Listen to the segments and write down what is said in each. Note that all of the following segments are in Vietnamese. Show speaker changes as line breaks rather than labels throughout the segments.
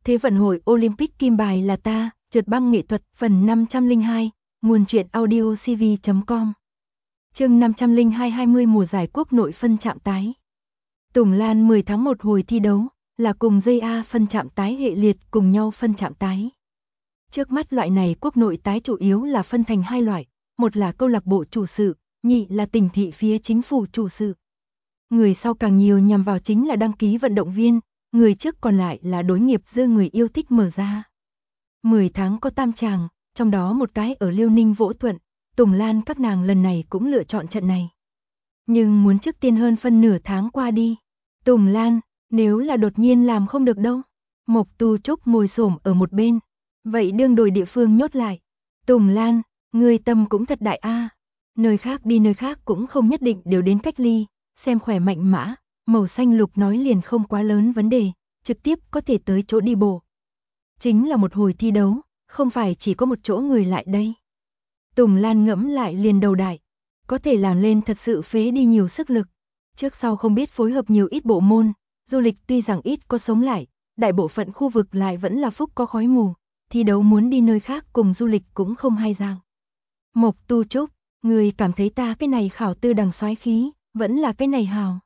Thế vận hội Olympic kim bài là ta, trượt băng nghệ thuật phần 502, nguồn truyện audio cv.com. Chương 502 20 mùa giải quốc nội phân chạm tái. Tùng Lan 10 tháng 1 hồi thi đấu, là cùng JA phân chạm tái hệ liệt cùng nhau phân chạm tái. Trước mắt loại này quốc nội tái chủ yếu là phân thành hai loại, một là câu lạc bộ chủ sự, nhị là tỉnh thị phía chính phủ chủ sự. Người sau càng nhiều nhằm vào chính là đăng ký vận động viên, người trước còn lại là đối nghiệp dư người yêu thích mở ra. 10 tháng có tam tràng, trong đó một cái ở Liêu Ninh Vỗ Thuận, Tùng Lan các nàng lần này cũng lựa chọn trận này. Nhưng muốn trước tiên hơn phân nửa tháng qua đi. Tùng Lan, nếu là đột nhiên làm không được đâu. Mộc Tu Trúc ngồi xổm ở một bên. Vậy đương đổi địa phương nhốt lại. Tùng Lan, người tâm cũng thật đại a. Nơi khác đi nơi khác cũng không nhất định đều đến cách ly, xem khỏe mạnh mã, màu xanh lục nói liền không quá lớn vấn đề, trực tiếp có thể tới chỗ đi bộ. Chính là một hồi thi đấu, không phải chỉ có một chỗ người lại đây. Tùng Lan ngẫm lại liền đầu đại, có thể làm lên thật sự phế đi nhiều sức lực. Trước sau không biết phối hợp nhiều ít bộ môn, du lịch tuy rằng ít có sống lại, đại bộ phận khu vực lại vẫn là phúc có khói mù, thi đấu muốn đi nơi khác cùng du lịch cũng không hay giang. Mộc Tu Trúc, người cảm thấy ta cái này khảo tư đằng soái khí, vẫn là cái này hào.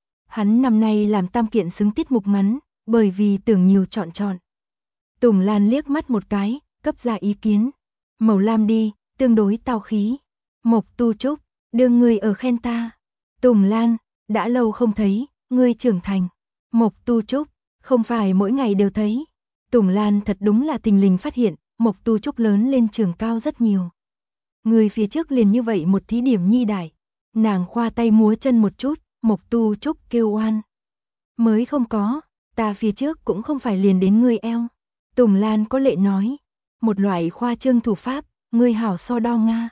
Hắn năm nay làm tam kiện xứng tiết mục ngắn, bởi vì tưởng nhiều chọn. Tùng Lan liếc mắt một cái, cấp ra ý kiến. Màu lam đi, tương đối tao khí. Mộc Tu Trúc, đưa người ở khen ta. Tùng Lan, đã lâu không thấy, ngươi trưởng thành. Mộc Tu Trúc, không phải mỗi ngày đều thấy. Tùng Lan thật đúng là thình lình phát hiện, Mộc Tu Trúc lớn lên trường cao rất nhiều. Người phía trước liền như vậy một thí điểm nhi đại. Nàng khoa tay múa chân một chút, Mộc Tu Trúc kêu oan. Mới không có, ta phía trước cũng không phải liền đến ngươi eo. Tùng Lan có lệ nói, một loại khoa trương thủ pháp, ngươi hảo so đo Nga.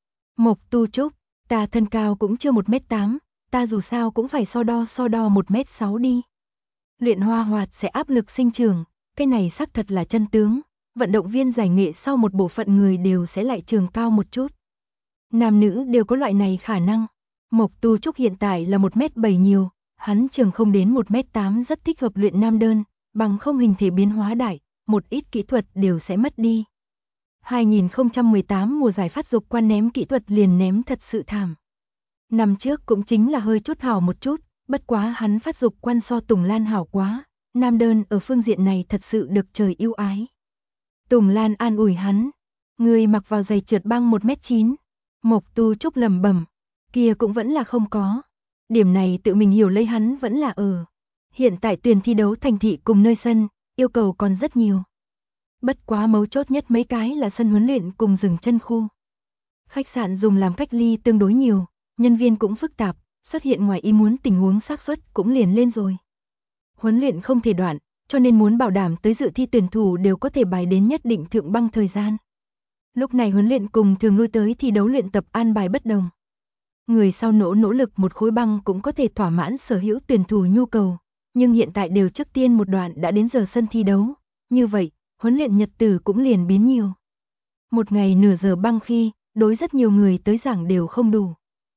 Mộc Tu Trúc, ta thân cao cũng chưa 1m8, ta dù sao cũng phải so đo 1m6 đi. Luyện hoa hoạt sẽ áp lực sinh trưởng, cái này xác thật là chân tướng, vận động viên giải nghệ sau một bộ phận người đều sẽ lại trường cao một chút. Nam nữ đều có loại này khả năng. Mộc Tu Trúc hiện tại là 1m7 nhiều, hắn trường không đến 1m8 rất thích hợp luyện nam đơn, bằng không hình thể biến hóa đại, một ít kỹ thuật đều sẽ mất đi. 2018 mùa giải phát dục quan ném kỹ thuật liền ném thật sự thảm. Năm trước cũng chính là hơi chút hảo một chút, bất quá hắn phát dục quan so Tùng Lan hảo quá, nam đơn ở phương diện này thật sự được trời yêu ái. Tùng Lan an ủi hắn, người mặc vào giày trượt băng 1m9, Mộc Tu Trúc lẩm bẩm, kia cũng vẫn là không có. Điểm này tự mình hiểu lấy hắn vẫn là ở. Hiện tại tuyển thi đấu thành thị cùng nơi sân, yêu cầu còn rất nhiều. Bất quá mấu chốt nhất mấy cái là sân huấn luyện cùng dừng chân khu. Khách sạn dùng làm cách ly tương đối nhiều, nhân viên cũng phức tạp, xuất hiện ngoài ý muốn tình huống xác suất cũng liền lên rồi. Huấn luyện không thể đoạn, cho nên muốn bảo đảm tới dự thi tuyển thủ đều có thể bài đến nhất định thượng băng thời gian. Lúc này huấn luyện cùng thường lui tới thi đấu luyện tập an bài bất đồng. Người sau nỗ lực một khối băng cũng có thể thỏa mãn sở hữu tuyển thủ nhu cầu, nhưng hiện tại đều trước tiên một đoạn đã đến giờ sân thi đấu, như vậy, huấn luyện nhật tử cũng liền biến nhiều. Một ngày nửa giờ băng khi, đối rất nhiều người tới giảng đều không đủ.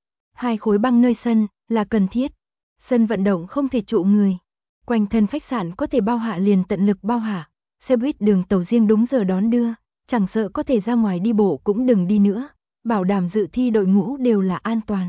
2 khối băng nơi sân là cần thiết, sân vận động không thể trụ người, quanh thân khách sạn có thể bao hạ liền tận lực bao hạ, xe buýt đường tàu riêng đúng giờ đón đưa, chẳng sợ có thể ra ngoài đi bộ cũng đừng đi nữa, bảo đảm dự thi đội ngũ đều là an toàn.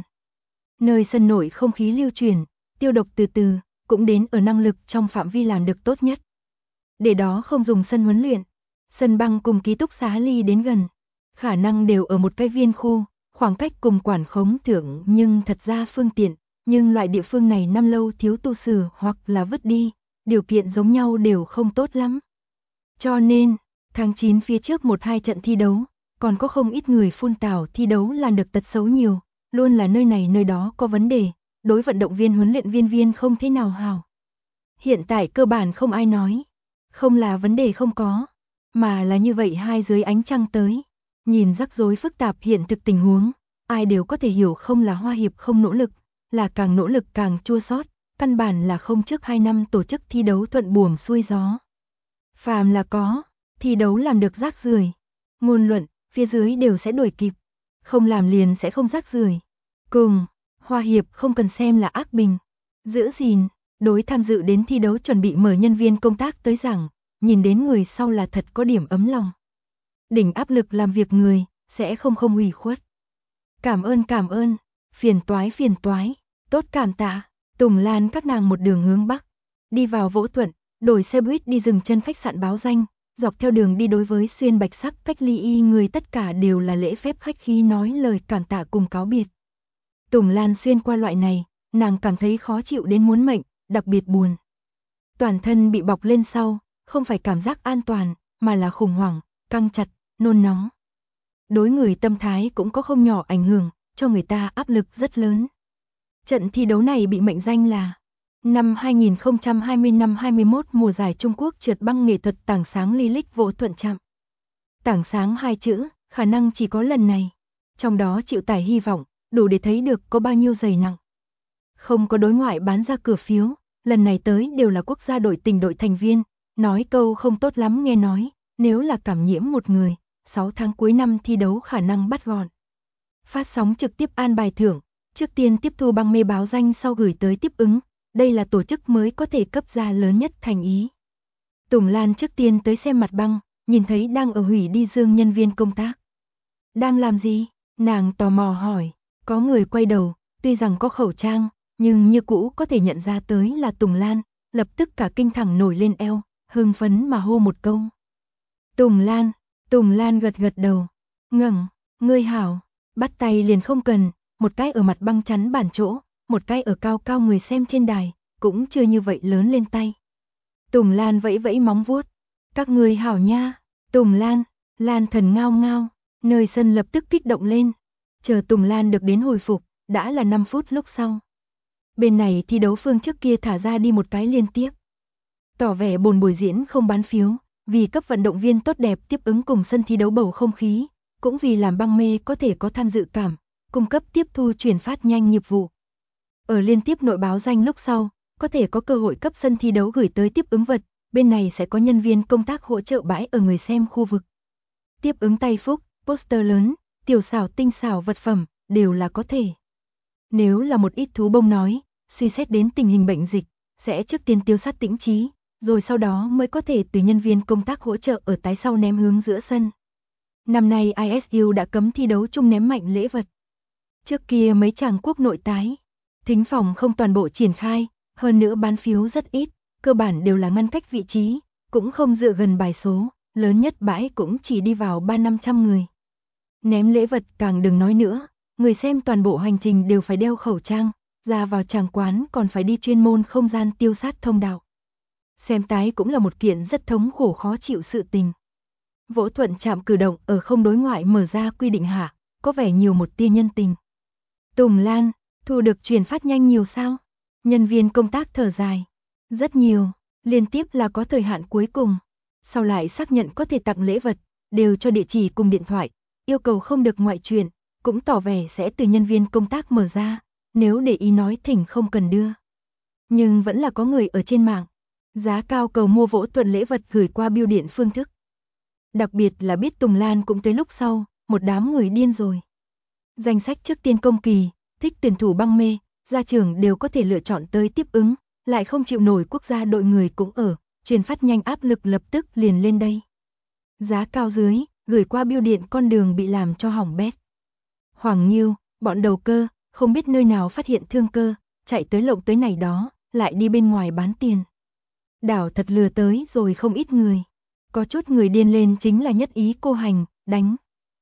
Nơi sân nội không khí lưu chuyển, tiêu độc từ từ, cũng đến ở năng lực trong phạm vi làm được tốt nhất. Để đó không dùng sân huấn luyện, sân băng cùng ký túc xá ly đến gần, khả năng đều ở một cái viên khu, khoảng cách cùng quản khống thượng nhưng thật ra phương tiện, nhưng loại địa phương này năm lâu thiếu tu sửa hoặc là vứt đi, điều kiện giống nhau đều không tốt lắm. Cho nên, tháng 9 phía trước 1-2 trận thi đấu, còn có không ít người phun tảo thi đấu làm được tật xấu nhiều, luôn là nơi này nơi đó có vấn đề, đối vận động viên huấn luyện viên không thế nào hào. Hiện tại cơ bản không ai nói, không là vấn đề không có, mà là như vậy hai dưới ánh trăng tới, nhìn rắc rối phức tạp hiện thực tình huống, ai đều có thể hiểu không là Hoa Hiệp không nỗ lực, là càng nỗ lực càng chua xót, căn bản là không trước 2 năm tổ chức thi đấu thuận buồm xuôi gió. Phàm là có, thi đấu làm được rác rưởi, ngôn luận, phía dưới đều sẽ đuổi kịp, không làm liền sẽ không rác rưởi. Cùng, Hoa Hiệp không cần xem là ác bình, giữ gìn, đối tham dự đến thi đấu chuẩn bị mời nhân viên công tác tới giảng, nhìn đến người sau là thật có điểm ấm lòng. Đỉnh áp lực làm việc người, sẽ không ủy khuất. Cảm ơn, phiền toái, tốt cảm tạ. Tùng Lan các nàng một đường hướng bắc, đi vào Vỗ Thuận, đổi xe buýt đi dừng chân khách sạn báo danh, dọc theo đường đi đối với xuyên bạch sắc cách ly y người tất cả đều là lễ phép khách khí nói lời cảm tạ cùng cáo biệt. Tùng Lan xuyên qua loại này, nàng cảm thấy khó chịu đến muốn mệnh, đặc biệt buồn. Toàn thân bị bọc lên sau, không phải cảm giác an toàn, mà là khủng hoảng, căng chặt, nôn nóng. Đối người tâm thái cũng có không nhỏ ảnh hưởng, cho người ta áp lực rất lớn. Trận thi đấu này bị mệnh danh là năm 2020 năm 21 mùa giải Trung Quốc trượt băng nghệ thuật tảng sáng Lilith Vỗ Thuận Trạm. Tảng sáng hai chữ, khả năng chỉ có lần này. Trong đó chịu tải hy vọng, đủ để thấy được có bao nhiêu dày nặng. Không có đối ngoại bán ra cửa phiếu, lần này tới đều là quốc gia đội tình đội thành viên, nói câu không tốt lắm nghe nói, nếu là cảm nhiễm một người, 6 tháng cuối năm thi đấu khả năng bắt gọn. Phát sóng trực tiếp an bài thưởng, trước tiên tiếp thu băng mê báo danh sau gửi tới tiếp ứng, đây là tổ chức mới có thể cấp ra lớn nhất thành ý. Tùng Lan trước tiên tới xem mặt băng, nhìn thấy đang ở hủy đi dương nhân viên công tác. Đang làm gì? Nàng tò mò hỏi, có người quay đầu, tuy rằng có khẩu trang, nhưng như cũ có thể nhận ra tới là Tùng Lan, lập tức cả kinh thẳng nổi lên eo, hưng phấn mà hô một câu. Tùng Lan gật đầu, ngẩng, ngươi hảo, bắt tay liền không cần, một cái ở mặt băng chắn bản chỗ, một cái ở cao cao người xem trên đài, cũng chưa như vậy lớn lên tay. Tùng Lan vẫy vẫy móng vuốt, các ngươi hảo nha, Tùng Lan thần ngao ngao, nơi sân lập tức kích động lên, chờ Tùng Lan được đến hồi phục, đã là 5 phút lúc sau. Bên này thi đấu phương trước kia thả ra đi một cái liên tiếp. Tỏ vẻ buồn buổi diễn không bán phiếu, vì cấp vận động viên tốt đẹp tiếp ứng cùng sân thi đấu bầu không khí, cũng vì làm băng mê có thể có tham dự cảm, cung cấp tiếp thu truyền phát nhanh nghiệp vụ. Ở liên tiếp nội báo danh lúc sau, có thể có cơ hội cấp sân thi đấu gửi tới tiếp ứng vật, bên này sẽ có nhân viên công tác hỗ trợ bãi ở người xem khu vực. Tiếp ứng tay phúc, poster lớn, tiểu xảo tinh xảo vật phẩm, đều là có thể. Nếu là một ít thú bông nói, suy xét đến tình hình bệnh dịch, sẽ trước tiên tiêu sát tĩnh trí, rồi sau đó mới có thể từ nhân viên công tác hỗ trợ ở tái sau ném hướng giữa sân. Năm nay ISU đã cấm thi đấu chung ném mạnh lễ vật. Trước kia mấy chàng quốc nội tái, thính phòng không toàn bộ triển khai, hơn nữa bán phiếu rất ít, cơ bản đều là ngăn cách vị trí, cũng không dựa gần bài số, lớn nhất bãi cũng chỉ đi vào 300-500 người. Ném lễ vật càng đừng nói nữa, người xem toàn bộ hành trình đều phải đeo khẩu trang, ra vào tràng quán còn phải đi chuyên môn không gian tiêu sát thông đạo. Xem tái cũng là một kiện rất thống khổ khó chịu sự tình. Vỗ Thuận Trạm cử động ở không đối ngoại mở ra quy định hạ, có vẻ nhiều một tia nhân tình. Tùng Lan, thu được truyền phát nhanh nhiều sao? Nhân viên công tác thở dài. Rất nhiều, liên tiếp là có thời hạn cuối cùng. Sau lại xác nhận có thể tặng lễ vật, đều cho địa chỉ cùng điện thoại, yêu cầu không được ngoại truyền, cũng tỏ vẻ sẽ từ nhân viên công tác mở ra, nếu để ý nói thỉnh không cần đưa. Nhưng vẫn là có người ở trên mạng, giá cao cầu mua Vỗ Thuận lễ vật gửi qua bưu điện phương thức. Đặc biệt là biết Tùng Lan cũng tới lúc sau, một đám người điên rồi. Danh sách trước tiên công kỳ, thích tuyển thủ băng mê, gia trưởng đều có thể lựa chọn tới tiếp ứng, lại không chịu nổi quốc gia đội người cũng ở, truyền phát nhanh áp lực lập tức liền lên đây. Giá cao dưới, gửi qua bưu điện con đường bị làm cho hỏng bét. Hoàng Nghiêu, bọn đầu cơ, không biết nơi nào phát hiện thương cơ, chạy tới lộng tới này đó, lại đi bên ngoài bán tiền. Đảo thật lừa tới rồi không ít người. Có chút người điên lên chính là nhất ý cô hành, đánh.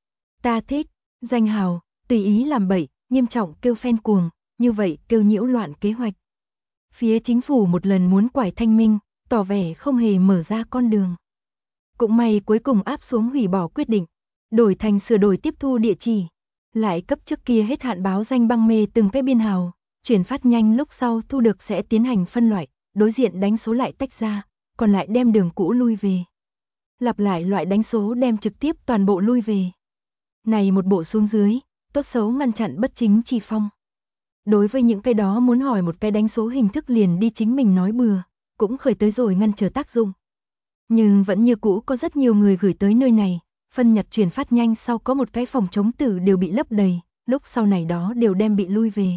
Ta thích, danh hào, tùy ý làm bậy, nghiêm trọng kêu fan cuồng, như vậy kêu nhiễu loạn kế hoạch. Phía chính phủ một lần muốn quải thanh minh, tỏ vẻ không hề mở ra con đường. Cũng may cuối cùng áp xuống hủy bỏ quyết định, đổi thành sửa đổi tiếp thu địa chỉ. Lại cấp trước kia hết hạn báo danh băng mê từng cái biên hào, chuyển phát nhanh lúc sau thu được sẽ tiến hành phân loại, đối diện đánh số lại tách ra, còn lại đem đường cũ lui về. Lặp lại loại đánh số đem trực tiếp toàn bộ lui về. Này một bộ xuống dưới, tốt xấu ngăn chặn bất chính chi phong. Đối với những cái đó muốn hỏi một cái đánh số hình thức liền đi chính mình nói bừa, cũng khởi tới rồi ngăn trở tác dụng. Nhưng vẫn như cũ có rất nhiều người gửi tới nơi này, phân nhặt truyền phát nhanh sau có một cái phòng chống tử đều bị lấp đầy, lúc sau này đó đều đem bị lui về.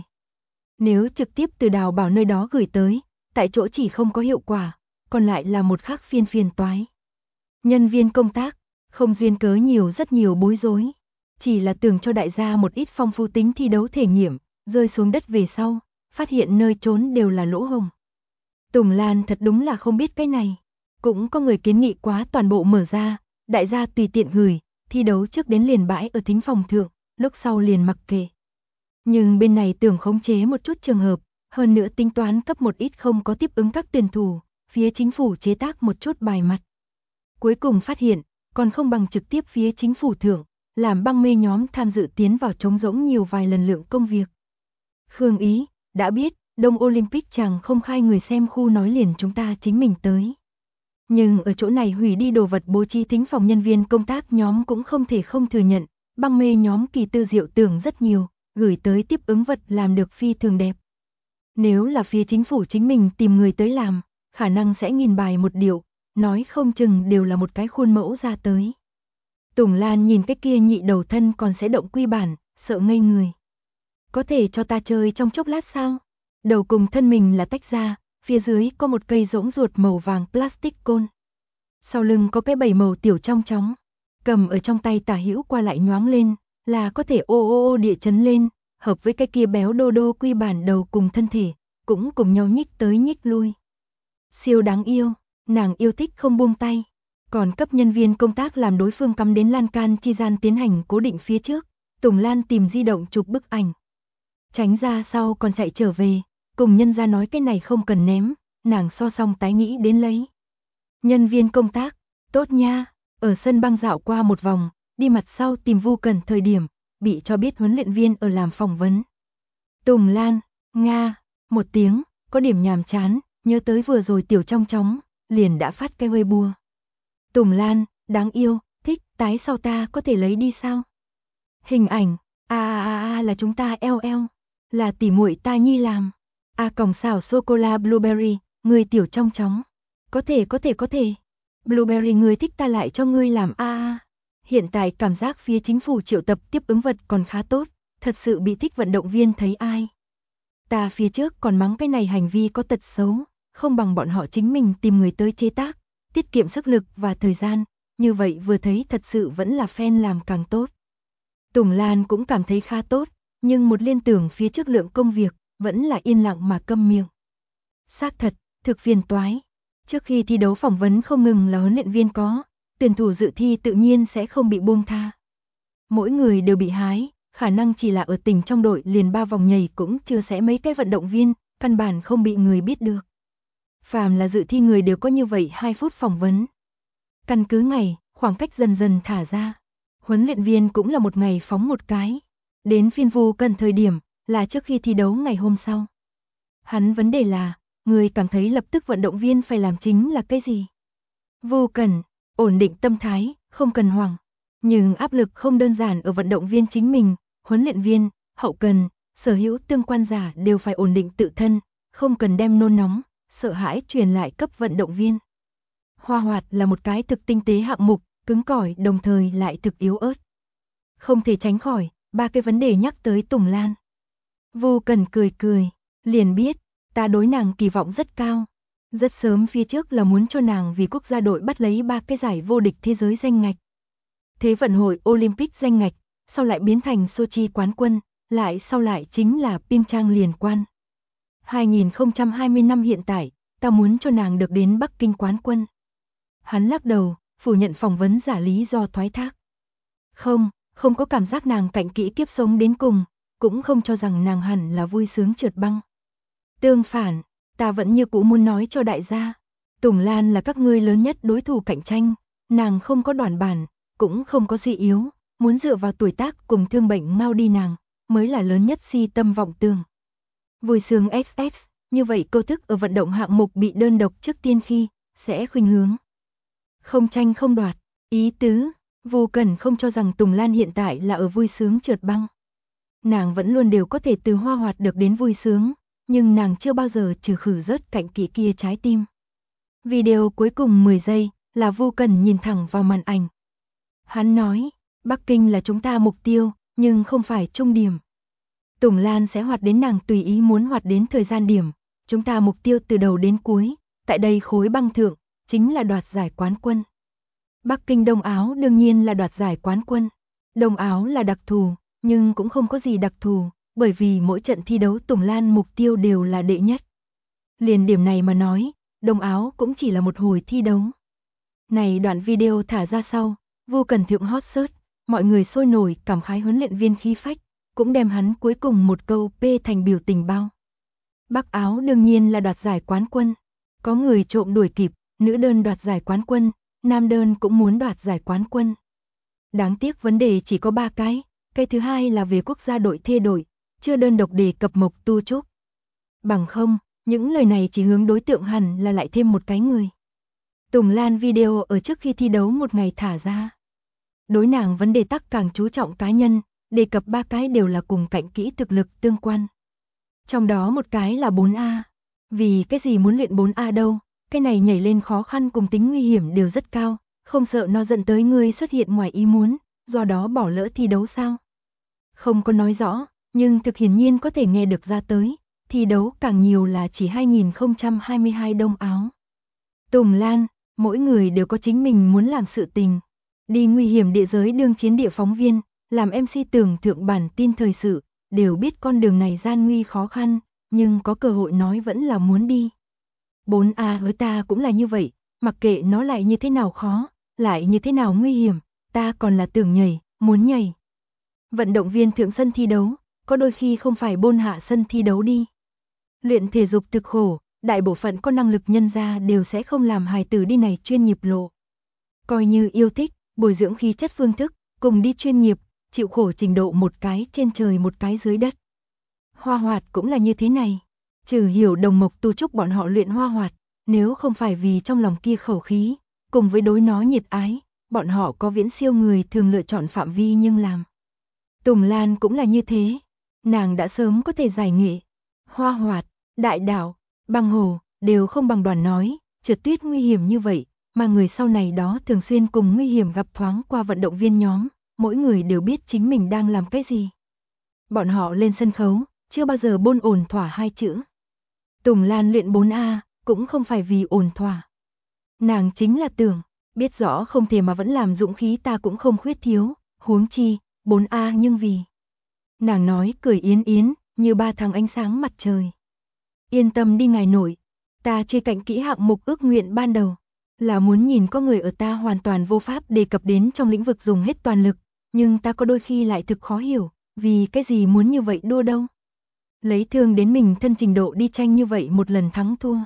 Nếu trực tiếp từ Đào Bảo nơi đó gửi tới, tại chỗ chỉ không có hiệu quả, còn lại là một khác phiên toái. Nhân viên công tác, không duyên cớ rất nhiều bối rối. Chỉ là tưởng cho đại gia một ít phong phú tính thi đấu thể nghiệm, rơi xuống đất về sau, phát hiện nơi trốn đều là lỗ hổng. Tùng Lan thật đúng là không biết cái này. Cũng có người kiến nghị quá toàn bộ mở ra, đại gia tùy tiện gửi, thi đấu trước đến liền bãi ở thính phòng thượng, lúc sau liền mặc kệ. Nhưng bên này tưởng khống chế một chút trường hợp, hơn nữa tính toán cấp một ít không có tiếp ứng các tuyển thủ, phía chính phủ chế tác một chút bài mặt. Cuối cùng phát hiện, còn không bằng trực tiếp phía chính phủ thượng, làm băng mê nhóm tham dự tiến vào trống rỗng nhiều vài lần lượng công việc. Khương Ý, đã biết, Đông Olympic chàng không khai người xem khu nói liền chúng ta chính mình tới. Nhưng ở chỗ này hủy đi đồ vật bố trí thính phòng nhân viên công tác nhóm cũng không thể không thừa nhận, băng mê nhóm kỳ tư diệu tưởng rất nhiều, gửi tới tiếp ứng vật làm được phi thường đẹp. Nếu là phía chính phủ chính mình tìm người tới làm, khả năng sẽ nghìn bài một điệu, nói không chừng đều là một cái khuôn mẫu ra tới. Tùng Lan nhìn cái kia nhị đầu thân còn sẽ động quy bản, sợ ngây người. Có thể cho ta chơi trong chốc lát sao? Đầu cùng thân mình là tách ra, phía dưới có một cây rỗng ruột màu vàng plastic côn. Sau lưng có cái 7 màu tiểu trong chóng, cầm ở trong tay tả hữu qua lại nhoáng lên, là có thể ô địa chấn lên, hợp với cái kia béo đô đô quy bản đầu cùng thân thể, cũng cùng nhau nhích tới nhích lui. Siêu đáng yêu, nàng yêu thích không buông tay, còn cấp nhân viên công tác làm đối phương cắm đến lan can chi gian tiến hành cố định phía trước, Tùng Lan tìm di động chụp bức ảnh. Tránh ra sau còn chạy trở về, cùng nhân ra nói cái này không cần ném, nàng so xong tái nghĩ đến lấy. Nhân viên công tác, tốt nha, ở sân băng dạo qua một vòng, đi mặt sau tìm Vu Cần thời điểm, bị cho biết huấn luyện viên ở làm phỏng vấn. Tùng Lan, Nga, một tiếng, có điểm nhàm chán, nhớ tới vừa rồi tiểu trong chóng, liền đã phát cái Weibo. Tùng Lan, đáng yêu, thích, tái sau ta có thể lấy đi sao? Hình ảnh, là chúng ta LL, là tỉ muội ta nhi làm. Còng xào sô-cô-la blueberry, người tiểu trong chóng. Có thể. Blueberry người thích ta lại cho ngươi làm Hiện tại cảm giác phía chính phủ triệu tập tiếp ứng vật còn khá tốt, thật sự bị thích vận động viên thấy ai. Ta phía trước còn mắng cái này hành vi có tật xấu, không bằng bọn họ chính mình tìm người tới chế tác, tiết kiệm sức lực và thời gian, như vậy vừa thấy thật sự vẫn là fan làm càng tốt. Tùng Lan cũng cảm thấy khá tốt, nhưng một liên tưởng phía trước lượng công việc, vẫn là yên lặng mà câm miệng. Xác thật, thực phiền toái. Trước khi thi đấu phỏng vấn không ngừng là huấn luyện viên có, tuyển thủ dự thi tự nhiên sẽ không bị buông tha. Mỗi người đều bị hái, khả năng chỉ là ở tỉnh trong đội liền 3 vòng nhảy cũng chưa sẽ mấy cái vận động viên, căn bản không bị người biết được. Phàm là dự thi người đều có như vậy 2 phút phỏng vấn. Căn cứ ngày, khoảng cách dần dần thả ra. Huấn luyện viên cũng là một ngày phóng một cái. Đến phiên Vu Cần thời điểm, là trước khi thi đấu ngày hôm sau. Hắn vấn đề là, người cảm thấy lập tức vận động viên phải làm chính là cái gì? Vu Cần, ổn định tâm thái, không cần hoảng. Nhưng áp lực không đơn giản ở vận động viên chính mình, huấn luyện viên, hậu cần, sở hữu tương quan giả đều phải ổn định tự thân, không cần đem nôn nóng, sợ hãi truyền lại cấp vận động viên. Hoa hoạt là một cái thực tinh tế hạng mục, cứng cỏi đồng thời lại thực yếu ớt. Không thể tránh khỏi, 3 cái vấn đề nhắc tới Tùng Lan. Vu Cần cười, liền biết, ta đối nàng kỳ vọng rất cao. Rất sớm phía trước là muốn cho nàng vì quốc gia đội bắt lấy 3 cái giải vô địch thế giới danh ngạch. Thế vận hội Olympic danh ngạch, sau lại biến thành Sochi quán quân, sau lại chính là Pyeongchang liên quan. 2020 năm hiện tại, ta muốn cho nàng được đến Bắc Kinh quán quân. Hắn lắc đầu, phủ nhận phỏng vấn giả lý do thoái thác. Không có cảm giác nàng cạnh kỹ kiếp sống đến cùng, cũng không cho rằng nàng hẳn là vui sướng trượt băng. Tương phản, ta vẫn như cũ muốn nói cho đại gia, Tùng Lan là các ngươi lớn nhất đối thủ cạnh tranh, nàng không có đoản bản, cũng không có suy yếu, muốn dựa vào tuổi tác cùng thương bệnh mau đi nàng, mới là lớn nhất si tâm vọng tưởng. Vui sướng XX, như vậy câu thức ở vận động hạng mục bị đơn độc trước tiên khi, sẽ khuynh hướng. Không tranh không đoạt, ý tứ, Vu Cần không cho rằng Tùng Lan hiện tại là ở vui sướng trượt băng. Nàng vẫn luôn đều có thể từ hoa hoạt được đến vui sướng, nhưng nàng chưa bao giờ trừ khử rớt cạnh kỹ kia trái tim. Video cuối cùng 10 giây, là Vu Cần nhìn thẳng vào màn ảnh. Hắn nói, Bắc Kinh là chúng ta mục tiêu, nhưng không phải trung điểm. Tùng Lan sẽ hoạt đến nàng tùy ý muốn hoạt đến thời gian điểm, chúng ta mục tiêu từ đầu đến cuối, tại đây khối băng thượng, chính là đoạt giải quán quân. Bắc Kinh Đông Áo đương nhiên là đoạt giải quán quân. Đông Áo là đặc thù, nhưng cũng không có gì đặc thù, bởi vì mỗi trận thi đấu Tùng Lan mục tiêu đều là đệ nhất. Liền điểm này mà nói, Đông Áo cũng chỉ là một hồi thi đấu. Này đoạn video thả ra sau, vô cần thượng hot search, mọi người sôi nổi cảm khái huấn luyện viên khí phách, cũng đem hắn cuối cùng một câu P thành biểu tình bao. Bắc Áo đương nhiên là đoạt giải quán quân. Có người trộm đuổi kịp, nữ đơn đoạt giải quán quân, nam đơn cũng muốn đoạt giải quán quân. Đáng tiếc vấn đề chỉ có 3 cái thứ hai là về quốc gia đội thê đội, chưa đơn độc đề cập Mộc Tu Trúc. Bằng không, những lời này chỉ hướng đối tượng hẳn là lại thêm một cái người. Tùng Lan video ở trước khi thi đấu một ngày thả ra. Đối nàng vấn đề tắc càng chú trọng cá nhân, đề cập 3 cái đều là cùng cạnh kỹ thực lực tương quan. Trong đó một cái là 4A. Vì cái gì muốn luyện 4A đâu, cái này nhảy lên khó khăn cùng tính nguy hiểm đều rất cao, không sợ nó dẫn tới ngươi xuất hiện ngoài ý muốn, do đó bỏ lỡ thi đấu sao? Không có nói rõ, nhưng thực hiển nhiên có thể nghe được ra tới, thi đấu càng nhiều là chỉ 2022 Đông Áo. Tùng Lan, mỗi người đều có chính mình muốn làm sự tình. Đi nguy hiểm địa giới đương chiến địa phóng viên, làm MC tưởng thượng bản tin thời sự, đều biết con đường này gian nguy khó khăn, nhưng có cơ hội nói vẫn là muốn đi. 4A với ta cũng là như vậy, mặc kệ nó lại như thế nào khó, lại như thế nào nguy hiểm, ta còn là tưởng nhảy, muốn nhảy. Vận động viên thượng sân thi đấu, có đôi khi không phải bôn hạ sân thi đấu đi. Luyện thể dục thực khổ, đại bộ phận có năng lực nhân ra đều sẽ không làm hài tử đi này chuyên nghiệp lộ. Coi như yêu thích, bồi dưỡng khí chất phương thức, cùng đi chuyên nghiệp, chịu khổ trình độ một cái trên trời một cái dưới đất. Hoa hoạt cũng là như thế này. Trừ Hiểu Đồng Mộc Tu Trúc bọn họ luyện hoa hoạt, nếu không phải vì trong lòng kia khẩu khí, cùng với đối nó nhiệt ái, bọn họ có viễn siêu người thường lựa chọn phạm vi nhưng làm. Tùng Lan cũng là như thế, nàng đã sớm có thể giải nghệ. Hoa hoạt, đại đảo, băng hồ, đều không bằng đoàn nói, trượt tuyết nguy hiểm như vậy, mà người sau này đó thường xuyên cùng nguy hiểm gặp thoáng qua vận động viên nhóm, mỗi người đều biết chính mình đang làm cái gì. Bọn họ lên sân khấu, chưa bao giờ bôn ổn thỏa 2 chữ. Tùng Lan luyện 4A, cũng không phải vì ổn thỏa. Nàng chính là tưởng, biết rõ không thể mà vẫn làm dũng khí ta cũng không khuyết thiếu, huống chi, 4A nhưng vì. Nàng nói cười yến yến, như 3 tháng ánh sáng mặt trời. Yên tâm đi ngài nội, ta truy cạnh kỹ hạng mục ước nguyện ban đầu, là muốn nhìn có người ở ta hoàn toàn vô pháp đề cập đến trong lĩnh vực dùng hết toàn lực, nhưng ta có đôi khi lại thực khó hiểu, vì cái gì muốn như vậy đua đâu. Lấy thương đến mình thân trình độ đi tranh như vậy một lần thắng thua.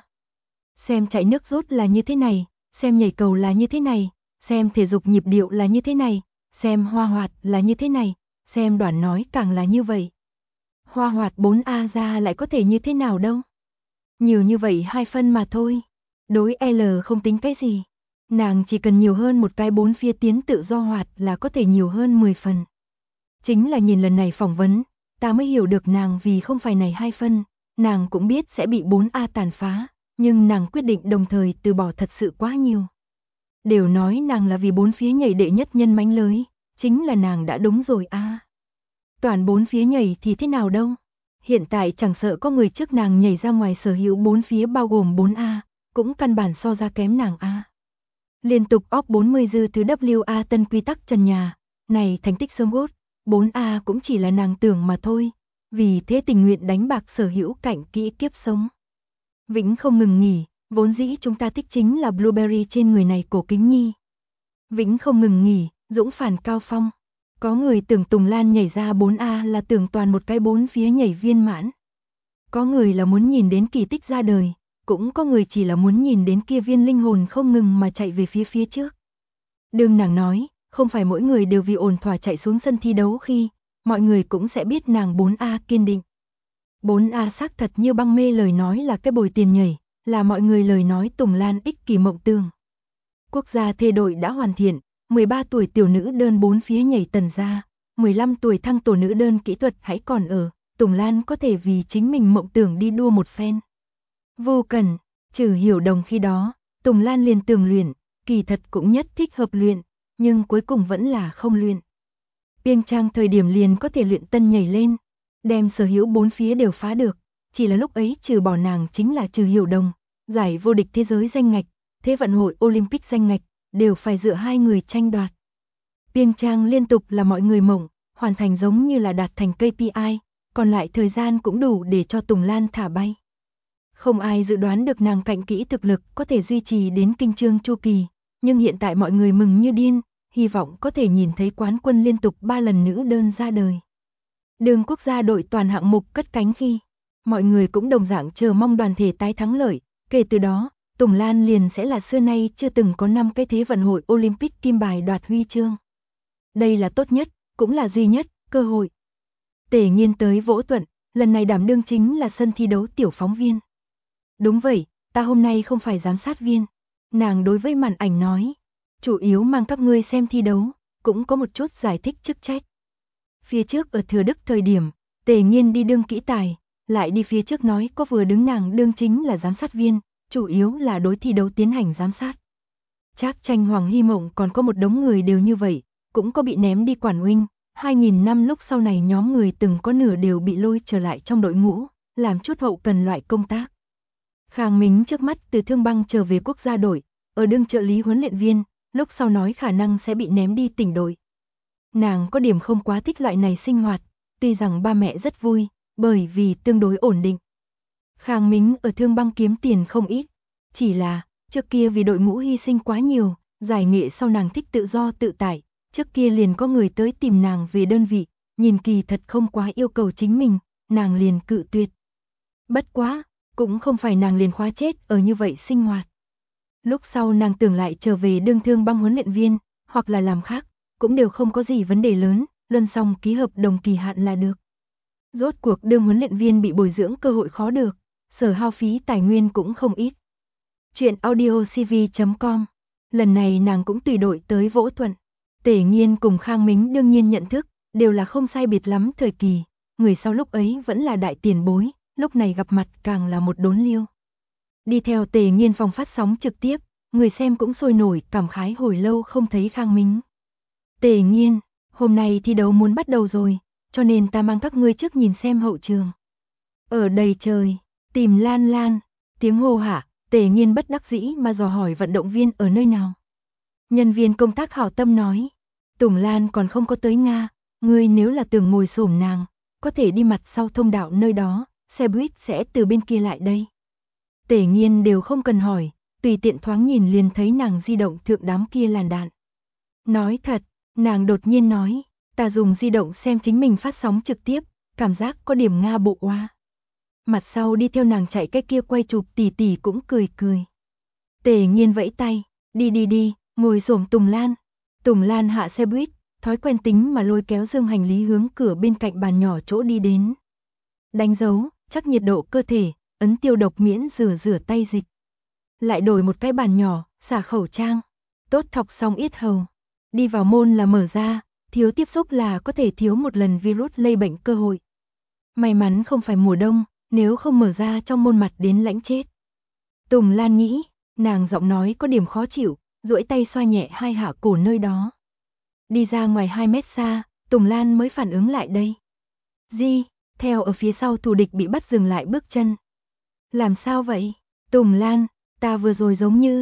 Xem chạy nước rút là như thế này, xem nhảy cầu là như thế này, xem thể dục nhịp điệu là như thế này, xem hoa hoạt là như thế này, xem đoạn nói càng là như vậy. Hoa hoạt 4A ra lại có thể như thế nào đâu. Nhiều như vậy 2 phân mà thôi. Đối L không tính cái gì. Nàng chỉ cần nhiều hơn một cái 4 phía tiến tự do hoạt là có thể nhiều hơn 10 phần. Chính là nhìn lần này phỏng vấn, ta mới hiểu được nàng vì không phải này 2 phân, nàng cũng biết sẽ bị 4A tàn phá, nhưng nàng quyết định đồng thời từ bỏ thật sự quá nhiều. Đều nói nàng là vì 4 phía nhảy đệ nhất nhân mánh lới, chính là nàng đã đúng rồi a. Toàn 4 phía nhảy thì thế nào đâu. Hiện tại chẳng sợ có người trước nàng nhảy ra ngoài sở hữu 4 phía bao gồm 4A, cũng căn bản so ra kém nàng a. Liên tục óc 40 dư thứ WA tân quy tắc trần nhà, này thành tích sớm gốt, 4A cũng chỉ là nàng tưởng mà thôi, vì thế tình nguyện đánh bạc sở hữu cảnh kỹ kiếp sống. Vĩnh không ngừng nghỉ, vốn dĩ chúng ta thích chính là Blueberry trên người này cổ kính nhi. Vĩnh không ngừng nghỉ, dũng phản cao phong. Có người tưởng Tùng Lan nhảy ra 4A là tưởng toàn một cái 4 phía nhảy viên mãn. Có người là muốn nhìn đến kỳ tích ra đời, cũng có người chỉ là muốn nhìn đến kia viên linh hồn không ngừng mà chạy về phía trước. Đương nàng nói, không phải mỗi người đều vì ổn thỏa chạy xuống sân thi đấu khi, mọi người cũng sẽ biết nàng 4A kiên định. 4A xác thật như băng mê lời nói là cái bồi tiền nhảy, là mọi người lời nói Tùng Lan ích kỷ mộng tưởng. Quốc gia thê đội đã hoàn thiện, 13 tuổi tiểu nữ đơn 4 phía nhảy tần gia, 15 tuổi thăng tổ nữ đơn kỹ thuật hãy còn ở, Tùng Lan có thể vì chính mình mộng tưởng đi đua một phen. Vô cần, trừ Hiểu Đồng khi đó, Tùng Lan liền tưởng luyện, kỳ thật cũng nhất thích hợp luyện, nhưng cuối cùng vẫn là không luyện. Biên trang thời điểm liền có thể luyện tân nhảy lên, đem sở hữu 4 phía đều phá được, chỉ là lúc ấy trừ bỏ nàng chính là trừ Hiểu Đồng, giải vô địch thế giới danh ngạch, thế vận hội Olympic danh ngạch, đều phải dựa hai người tranh đoạt. Piêng Trang liên tục là mọi người mộng, hoàn thành giống như là đạt thành KPI, còn lại thời gian cũng đủ để cho Tùng Lan thả bay. Không ai dự đoán được nàng cạnh kỹ thực lực có thể duy trì đến kinh chương chu kỳ, nhưng hiện tại mọi người mừng như điên, hy vọng có thể nhìn thấy quán quân liên tục 3 lần nữ đơn ra đời. Đường quốc gia đội toàn hạng mục cất cánh khi, mọi người cũng đồng dạng chờ mong đoàn thể tái thắng lợi, kể từ đó, Tùng Lan liền sẽ là xưa nay chưa từng có 5 cái Thế vận hội Olympic kim bài đoạt huy chương. Đây là tốt nhất, cũng là duy nhất, cơ hội. Tề Nghiên tới vỗ thuận, lần này đảm đương chính là sân thi đấu tiểu phóng viên. Đúng vậy, ta hôm nay không phải giám sát viên. Nàng đối với màn ảnh nói, chủ yếu mang các ngươi xem thi đấu, cũng có một chút giải thích chức trách. Phía trước ở Thừa Đức thời điểm, Tề Nghiên đi đương kỹ tài, lại đi phía trước nói có vừa đứng nàng đương chính là giám sát viên, chủ yếu là đối thi đấu tiến hành giám sát. Trác Tranh Hoàng Hy Mộng còn có một đống người đều như vậy, cũng có bị ném đi quản huynh, 2000 năm lúc sau này nhóm người từng có nửa đều bị lôi trở lại trong đội ngũ, làm chút hậu cần loại công tác. Khang Mính trước mắt từ Thương Băng trở về quốc gia đội, ở đương trợ lý huấn luyện viên, lúc sau nói khả năng sẽ bị ném đi tỉnh đội. Nàng có điểm không quá thích loại này sinh hoạt, tuy rằng ba mẹ rất vui, bởi vì tương đối ổn định. Khang Mính ở Thương Băng kiếm tiền không ít, chỉ là, trước kia vì đội ngũ hy sinh quá nhiều, giải nghệ sau nàng thích tự do tự tại, trước kia liền có người tới tìm nàng về đơn vị, nhìn kỳ thật không quá yêu cầu chính mình, nàng liền cự tuyệt. Bất quá, cũng không phải nàng liền khóa chết ở như vậy sinh hoạt. Lúc sau nàng tưởng lại trở về đương Thương Băng huấn luyện viên, hoặc là làm khác, cũng đều không có gì vấn đề lớn, luân xong ký hợp đồng kỳ hạn là được. Rốt cuộc đương huấn luyện viên bị bồi dưỡng cơ hội khó được, sở hao phí tài nguyên cũng không ít. Chuyện audiocv.com. Lần này nàng cũng tùy đội tới vỗ thuận. Tề Nghiên cùng Khang Mính đương nhiên nhận thức, đều là không sai biệt lắm thời kỳ, người sau lúc ấy vẫn là đại tiền bối, lúc này gặp mặt càng là một đốn liêu. Đi theo Tề Nghiên phòng phát sóng trực tiếp, người xem cũng sôi nổi cảm khái hồi lâu không thấy Khang Mính. Tề Nghiên, hôm nay thi đấu muốn bắt đầu rồi, cho nên ta mang các ngươi trước nhìn xem hậu trường. Ở đầy trời, tìm Lan Lan, tiếng hô hả, Tề Nghiên bất đắc dĩ mà dò hỏi vận động viên ở nơi nào. Nhân viên công tác hảo tâm nói, Tùng Lan còn không có tới Nga, ngươi nếu là tưởng ngồi xổm nàng, có thể đi mặt sau thông đạo nơi đó, xe buýt sẽ từ bên kia lại đây. Tề Nghiên đều không cần hỏi, tùy tiện thoáng nhìn liền thấy nàng di động thượng đám kia làn đạn. Nói thật, nàng đột nhiên nói, ta dùng di động xem chính mình phát sóng trực tiếp, cảm giác có điểm Nga bộ oa. Mặt sau đi theo nàng chạy cái kia quay chụp tỷ tỷ cũng cười cười. Tề Nghiên vẫy tay, đi, ngồi xổm Tùng Lan. Tùng Lan hạ xe buýt, thói quen tính mà lôi kéo dương hành lý hướng cửa bên cạnh bàn nhỏ chỗ đi đến. Đánh dấu, chắc nhiệt độ cơ thể, ấn tiêu độc miễn rửa tay dịch. Lại đổi một cái bàn nhỏ, xả khẩu trang. Tốt thọc xong yết hầu. Đi vào môn là mở ra, thiếu tiếp xúc là có thể thiếu một lần virus lây bệnh cơ hội. May mắn không phải mùa đông, nếu không mở ra trong môn mặt đến lãnh chết. Tùng Lan nghĩ, nàng giọng nói có điểm khó chịu, duỗi tay xoa nhẹ hai hạ cổ nơi đó. Đi ra ngoài 2 mét xa, Tùng Lan mới phản ứng lại đây. Di, theo ở phía sau thù địch bị bắt dừng lại bước chân. Làm sao vậy? Tùng Lan, ta vừa rồi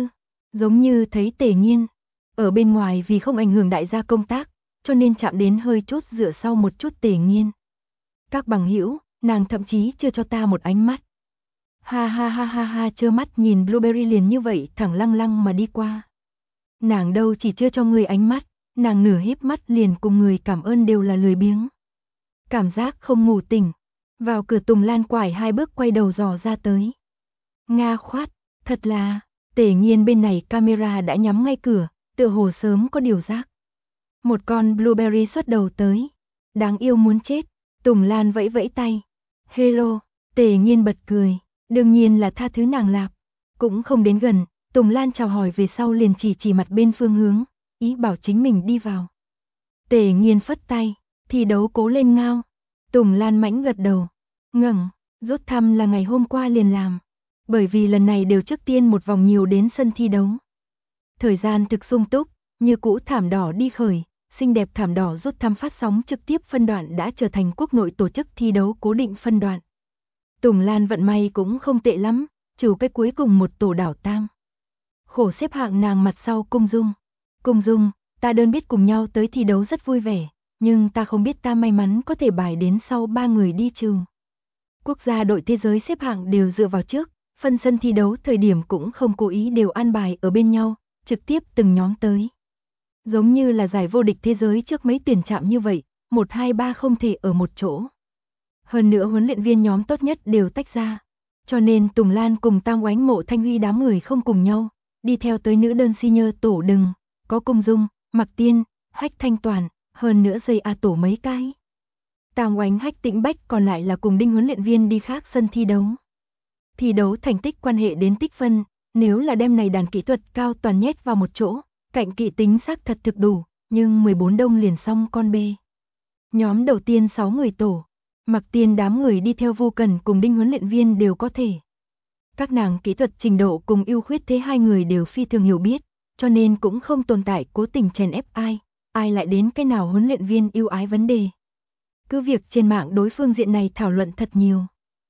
giống như thấy Tề Nghiên. Ở bên ngoài vì không ảnh hưởng đại gia công tác, cho nên chạm đến hơi chút dựa sau một chút Tề Nghiên. Các bằng hữu, nàng thậm chí chưa cho ta một ánh mắt. Ha, trơ mắt nhìn Blueberry liền như vậy thẳng lăng lăng mà đi qua. Nàng đâu chỉ chưa cho người ánh mắt, nàng nửa híp mắt liền cùng người cảm ơn đều là lười biếng. Cảm giác không ngủ tỉnh. Vào cửa Tùng Lan quải 2 bước quay đầu dò ra tới. Nga khoát, thật là, Tề Nghiên bên này camera đã nhắm ngay cửa, tựa hồ sớm có điều giác. Một con Blueberry xuất đầu tới. Đáng yêu muốn chết. Tùng Lan vẫy vẫy tay. Hello, Tề Nghiên bật cười. Đương nhiên là tha thứ nàng lạp. Cũng không đến gần, Tùng Lan chào hỏi về sau liền chỉ mặt bên phương hướng, ý bảo chính mình đi vào. Tề Nghiên phất tay, thi đấu cố lên ngao. Tùng Lan mãnh gật đầu. Ngẩng, rút thăm là ngày hôm qua liền làm. Bởi vì lần này đều trước tiên một vòng nhiều đến sân thi đấu. Thời gian thực sung túc, như cũ thảm đỏ đi khởi, xinh đẹp thảm đỏ rút thăm phát sóng trực tiếp phân đoạn đã trở thành quốc nội tổ chức thi đấu cố định phân đoạn. Tùng Lan vận may cũng không tệ lắm, trừ cái cuối cùng một tổ đảo tang. Khổ xếp hạng nàng mặt sau Cung Dung. Cung Dung, ta đơn biết cùng nhau tới thi đấu rất vui vẻ, nhưng ta không biết ta may mắn có thể bài đến sau 3 người đi trường. Quốc gia đội thế giới xếp hạng đều dựa vào trước, phân sân thi đấu thời điểm cũng không cố ý đều an bài ở bên nhau, trực tiếp từng nhóm tới. Giống như là giải vô địch thế giới trước mấy tuyển chạm như vậy, 1, 2, 3 không thể ở một chỗ. Hơn nữa huấn luyện viên nhóm tốt nhất đều tách ra. Cho nên Tùng Lan cùng Tam Oánh Mộ Thanh Huy đám người không cùng nhau, đi theo tới nữ đơn senior tổ đừng, có Cung Dung, Mạc Tiên, Hách Thanh Toàn, hơn nữa dây A tổ mấy cái. Tam Oánh Hách Tĩnh Bách còn lại là cùng Đinh huấn luyện viên đi khác sân thi đấu. Thi đấu thành tích quan hệ đến tích phân, nếu là đem này đàn kỹ thuật cao toàn nhét vào một chỗ, cạnh kỵ tính xác thật thực đủ, nhưng 14 đông liền xong con bê. Nhóm đầu tiên 6 người tổ, Mạc Tiên đám người đi theo Vu Cẩn cùng Đinh huấn luyện viên đều có thể. Các nàng kỹ thuật trình độ cùng ưu khuyết thế hai người đều phi thường hiểu biết, cho nên cũng không tồn tại cố tình chèn ép ai lại đến cái nào huấn luyện viên ưu ái vấn đề. Cứ việc trên mạng đối phương diện này thảo luận thật nhiều.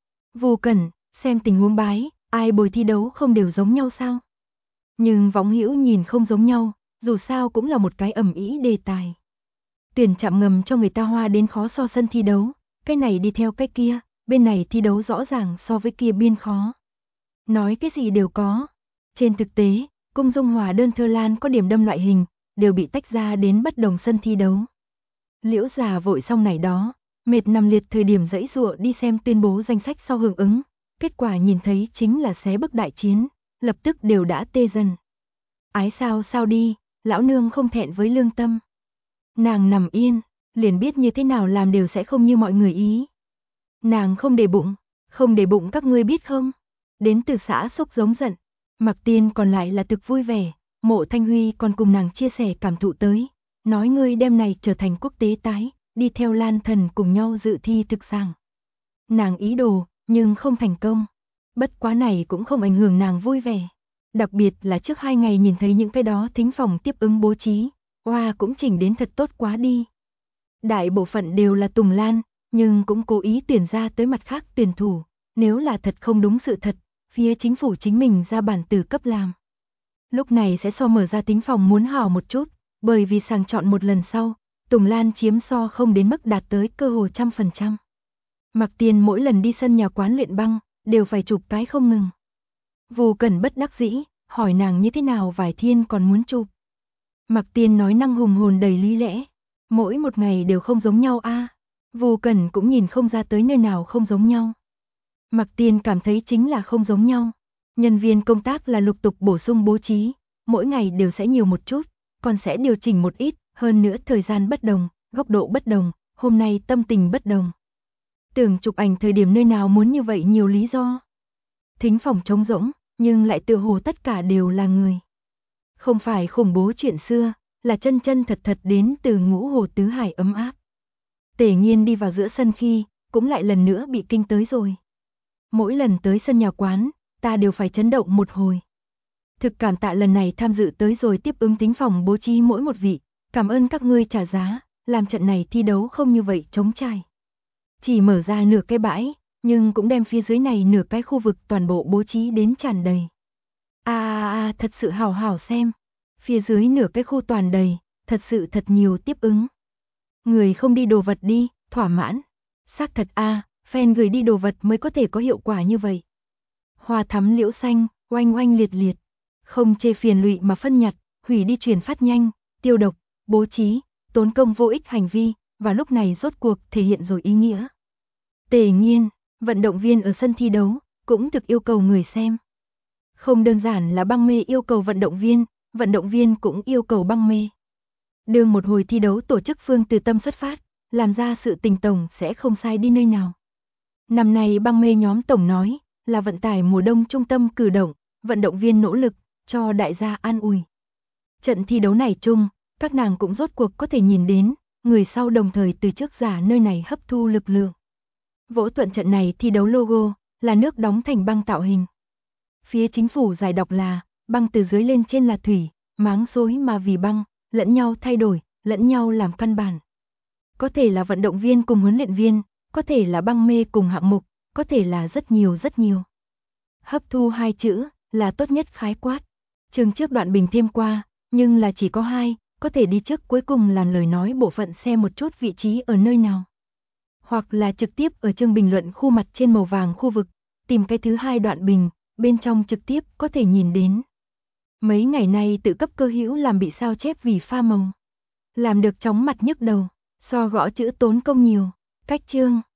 Vu Cẩn, xem tình huống bái, ai bồi thi đấu không đều giống nhau sao? Nhưng võng hữu nhìn không giống nhau, dù sao cũng là một cái ầm ĩ đề tài. Tuyển chạm ngầm cho người ta hoa đến khó so sân thi đấu, cái này đi theo cái kia, bên này thi đấu rõ ràng so với kia biên khó. Nói cái gì đều có. Trên thực tế, Cung Dung Hòa đơn Thơ Lan có điểm đâm loại hình, đều bị tách ra đến bất đồng sân thi đấu. Liễu già vội xong này đó, mệt nằm liệt thời điểm dãy dụa đi xem tuyên bố danh sách sau hưởng ứng, kết quả nhìn thấy chính là xé bức đại chiến, lập tức đều đã tê dần. Ái sao đi, lão nương không thẹn với lương tâm. Nàng nằm yên, liền biết như thế nào làm đều sẽ không như mọi người ý. Nàng không để bụng các ngươi biết không? Đến từ xã Xúc giống giận, Mạc Tiên còn lại là thực vui vẻ, Mộ Thanh Huy còn cùng nàng chia sẻ cảm thụ tới, nói ngươi đem này trở thành quốc tế tái, đi theo Lan Thần cùng nhau dự thi thực sàng. Nàng ý đồ, nhưng không thành công. Bất quá này cũng không ảnh hưởng nàng vui vẻ. Đặc biệt là trước 2 ngày nhìn thấy những cái đó thính phòng tiếp ứng bố trí, hoa cũng chỉnh đến thật tốt quá đi. Đại bộ phận đều là Tùng Lan, nhưng cũng cố ý tuyển ra tới mặt khác tuyển thủ, nếu là thật không đúng sự thật, phía chính phủ chính mình ra bản từ cấp làm. Lúc này sẽ so mở ra thính phòng muốn hảo một chút, bởi vì sàng chọn một lần sau, Tùng Lan chiếm so không đến mức đạt tới cơ hồ 100%. Mạc Tiên mỗi lần đi sân nhà quán luyện băng, đều phải chụp cái không ngừng. Vu Cẩn bất đắc dĩ, hỏi nàng như thế nào vài thiên còn muốn chụp. Mạc Tiên nói năng hùng hồn đầy lý lẽ, mỗi một ngày đều không giống nhau a. Vu Cẩn cũng nhìn không ra tới nơi nào không giống nhau. Mạc Tiên cảm thấy chính là không giống nhau. Nhân viên công tác là lục tục bổ sung bố trí, mỗi ngày đều sẽ nhiều một chút, còn sẽ điều chỉnh một ít, hơn nữa thời gian bất đồng, góc độ bất đồng, hôm nay tâm tình bất đồng. Tưởng chụp ảnh thời điểm nơi nào muốn như vậy nhiều lý do. Thính phòng trống rỗng, nhưng lại tựa hồ tất cả đều là người. Không phải khủng bố chuyện xưa, là chân chân thật thật đến từ Ngũ Hồ Tứ Hải ấm áp. Tề Nghiên đi vào giữa sân khi, cũng lại lần nữa bị kinh tới rồi. Mỗi lần tới sân nhà quán, ta đều phải chấn động một hồi. Thực cảm tạ lần này tham dự tới rồi tiếp ứng thính phòng bố trí mỗi một vị, cảm ơn các ngươi trả giá, làm trận này thi đấu không như vậy trống trải. Chỉ mở ra nửa cái bãi, nhưng cũng đem phía dưới này nửa cái khu vực toàn bộ bố trí đến tràn đầy. Thật sự hào hào xem. Phía dưới nửa cái khu toàn đầy, thật sự thật nhiều tiếp ứng. Người không đi đồ vật đi, thỏa mãn. Xác thật fan gửi đi đồ vật mới có thể có hiệu quả như vậy. Hoa thắm liễu xanh, oanh oanh liệt liệt. Không chê phiền lụy mà phân nhặt, hủy đi truyền phát nhanh, tiêu độc, bố trí, tốn công vô ích hành vi, và lúc này rốt cuộc thể hiện rồi ý nghĩa. Tề Nghiên, vận động viên ở sân thi đấu, cũng thực yêu cầu người xem. Không đơn giản là băng mê yêu cầu vận động viên cũng yêu cầu băng mê. Đương một hồi thi đấu tổ chức phương từ tâm xuất phát, làm ra sự tình tổng sẽ không sai đi nơi nào. Năm nay băng mê nhóm tổng nói, là vận tải mùa đông trung tâm cử động, vận động viên nỗ lực, cho đại gia an ủi. Trận thi đấu này chung, các nàng cũng rốt cuộc có thể nhìn đến, người sau đồng thời từ trước giả nơi này hấp thu lực lượng. Vỗ thuận trận này thi đấu logo, là nước đóng thành băng tạo hình. Phía chính phủ giải đọc là, băng từ dưới lên trên là thủy, máng xối mà vì băng, lẫn nhau thay đổi, lẫn nhau làm căn bản. Có thể là vận động viên cùng huấn luyện viên, có thể là băng mê cùng hạng mục, có thể là rất nhiều. Hấp thu 2 chữ, là tốt nhất khái quát. Chương trước đoạn bình thêm qua, nhưng là chỉ có 2, có thể đi trước cuối cùng là lời nói bộ phận xem một chút vị trí ở nơi nào. Hoặc là trực tiếp ở chương bình luận khu mặt trên màu vàng khu vực, tìm cái thứ 2 đoạn bình, bên trong trực tiếp có thể nhìn đến. Mấy ngày nay tự cấp cơ hữu làm bị sao chép vì pha màu. Làm được chóng mặt nhức đầu, so gõ chữ tốn công nhiều. Cách chương